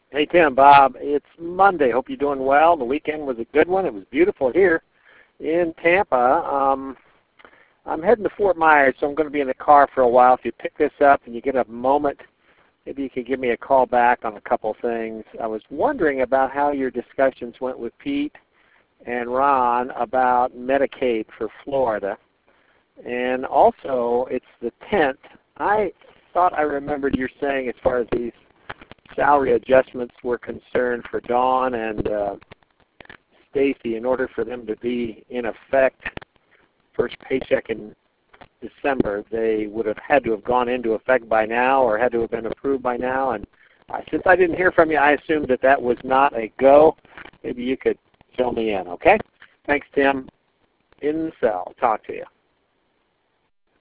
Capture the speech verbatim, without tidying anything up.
Hey, Tim, Bob. It's Monday. Hope you're doing well. The weekend was a good one. It was beautiful here in Tampa. Um, I'm heading to Fort Myers, so I'm going to be in the car for a while. If you pick this up and you get a moment, maybe you could give me a call back on a couple things. I was wondering about how your discussions went with Pete and Ron about Medicaid for Florida. And also, it's the tenth. I thought I remembered you saying as far as these salary adjustments were concerned for Dawn and uh, Stacy, in order for them to be in effect first paycheck in December, they would have had to have gone into effect by now or had to have been approved by now. And uh, since I didn't hear from you, I assumed that that was not a go. Maybe you could fill me in, okay? Thanks, Tim. In the cell. Talk to you.